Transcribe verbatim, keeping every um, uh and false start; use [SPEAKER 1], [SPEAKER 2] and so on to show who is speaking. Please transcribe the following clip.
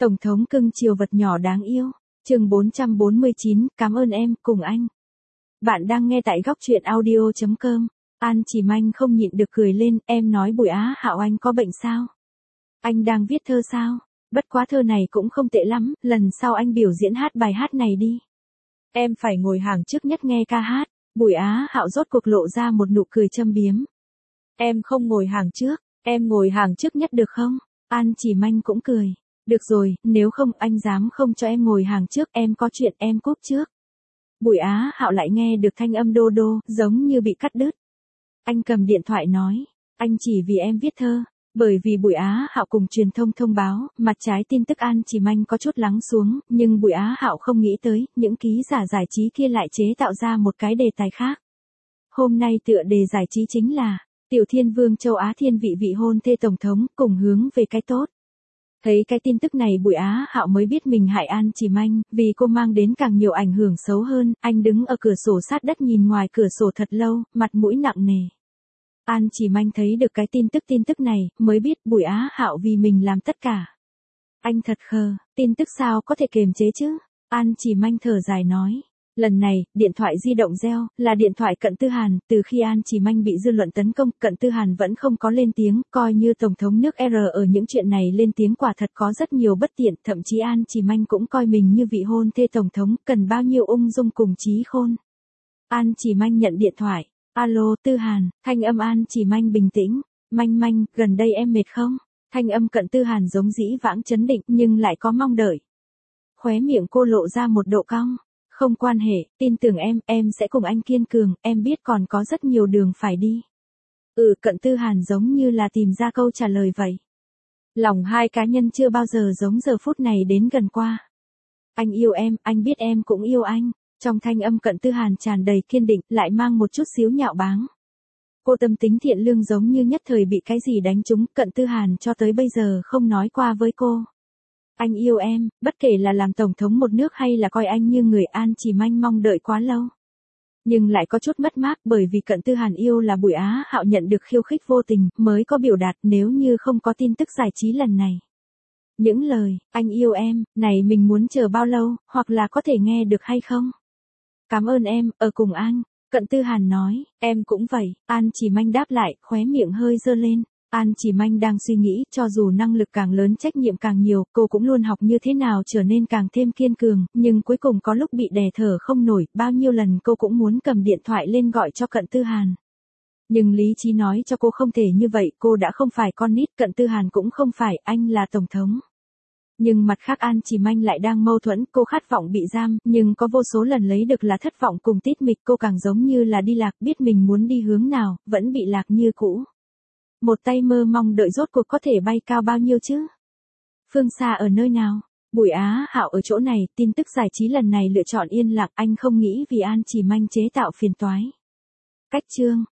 [SPEAKER 1] Tổng thống cưng chiều vật nhỏ đáng yêu. Chương bốn trăm bốn mươi chín, cảm ơn em, cùng anh. Bạn đang nghe tại góc truyện audio chấm com. An Chỉ Manh không nhịn được cười lên, em nói Bùi Á Hạo anh có bệnh sao? Anh đang viết thơ sao? Bất quá thơ này cũng không tệ lắm, lần sau anh biểu diễn hát bài hát này đi. Em phải ngồi hàng trước nhất nghe ca hát. Bùi Á Hạo rốt cuộc lộ ra một nụ cười châm biếm. Em không ngồi hàng trước, em ngồi hàng trước nhất được không? An Chỉ Manh cũng cười. Được rồi, nếu không anh dám không cho em ngồi hàng trước, em có chuyện em cúp trước. Bùi Á Hạo lại nghe được thanh âm đô đô, giống như bị cắt đứt. Anh cầm điện thoại nói, anh chỉ vì em viết thơ. Bởi vì Bùi Á Hạo cùng truyền thông thông báo, mặt trái tin tức An Chỉ Manh có chút lắng xuống, nhưng Bùi Á Hạo không nghĩ tới, những ký giả giải trí kia lại chế tạo ra một cái đề tài khác. Hôm nay tựa đề giải trí chính là, Tiểu Thiên Vương châu Á thiên vị vị hôn thê tổng thống, cùng hướng về cái tốt. Thấy cái tin tức này Bùi Á Hạo mới biết mình hại An Chỉ Manh, vì cô mang đến càng nhiều ảnh hưởng xấu hơn, anh đứng ở cửa sổ sát đất nhìn ngoài cửa sổ thật lâu, mặt mũi nặng nề. An Chỉ Manh thấy được cái tin tức tin tức này, mới biết Bùi Á Hạo vì mình làm tất cả. Anh thật khờ, tin tức sao có thể kiềm chế chứ? An Chỉ Manh thở dài nói. Lần này, điện thoại di động reo, là điện thoại Cận Tư Hàn, từ khi An Chỉ Manh bị dư luận tấn công, Cận Tư Hàn vẫn không có lên tiếng, coi như Tổng thống nước R ở những chuyện này lên tiếng quả thật có rất nhiều bất tiện, thậm chí An Chỉ Manh cũng coi mình như vị hôn thê Tổng thống, cần bao nhiêu ung dung cùng trí khôn. An Chỉ Manh nhận điện thoại, alo Tư Hàn, thanh âm An Chỉ Manh bình tĩnh, Manh Manh, gần đây em mệt không? Thanh âm Cận Tư Hàn giống dĩ vãng chấn định nhưng lại có mong đợi. Khóe miệng cô lộ ra một độ cong. Không quan hệ, tin tưởng em, em sẽ cùng anh kiên cường, em biết còn có rất nhiều đường phải đi. Ừ, Cận Tư Hàn giống như là tìm ra câu trả lời vậy. Lòng hai cá nhân chưa bao giờ giống giờ phút này đến gần qua. Anh yêu em, anh biết em cũng yêu anh. Trong thanh âm Cận Tư Hàn tràn đầy kiên định, lại mang một chút xíu nhạo báng. Cô tâm tính thiện lương giống như nhất thời bị cái gì đánh trúng, Cận Tư Hàn cho tới bây giờ không nói qua với cô. Anh yêu em, bất kể là làm tổng thống một nước hay là coi anh như người. An Chỉ Manh mong đợi quá lâu. Nhưng lại có chút mất mát bởi vì Cận Tư Hàn yêu là Bùi Á Hạo nhận được khiêu khích vô tình, mới có biểu đạt nếu như không có tin tức giải trí lần này. Những lời, anh yêu em, này mình muốn chờ bao lâu, hoặc là có thể nghe được hay không? Cảm ơn em, ở cùng anh, Cận Tư Hàn nói, em cũng vậy. An Chỉ Manh đáp lại, khóe miệng hơi dơ lên. An Chỉ Manh đang suy nghĩ, cho dù năng lực càng lớn trách nhiệm càng nhiều, cô cũng luôn học như thế nào trở nên càng thêm kiên cường, nhưng cuối cùng có lúc bị đè thở không nổi, bao nhiêu lần cô cũng muốn cầm điện thoại lên gọi cho Cận Tư Hàn. Nhưng lý trí nói cho cô không thể như vậy, cô đã không phải con nít, Cận Tư Hàn cũng không phải, anh là tổng thống. Nhưng mặt khác An Chỉ Manh lại đang mâu thuẫn, cô khát vọng bị giam, nhưng có vô số lần lấy được là thất vọng cùng tít mịch, cô càng giống như là đi lạc, biết mình muốn đi hướng nào, vẫn bị lạc như cũ. Một tay mơ mong đợi rốt cuộc có thể bay cao bao nhiêu chứ? Phương xa ở nơi nào? Bùi Á Hạo ở chỗ này, tin tức giải trí lần này lựa chọn yên lặng, anh không nghĩ vì An Chỉ Manh chế tạo phiền toái. Cách chương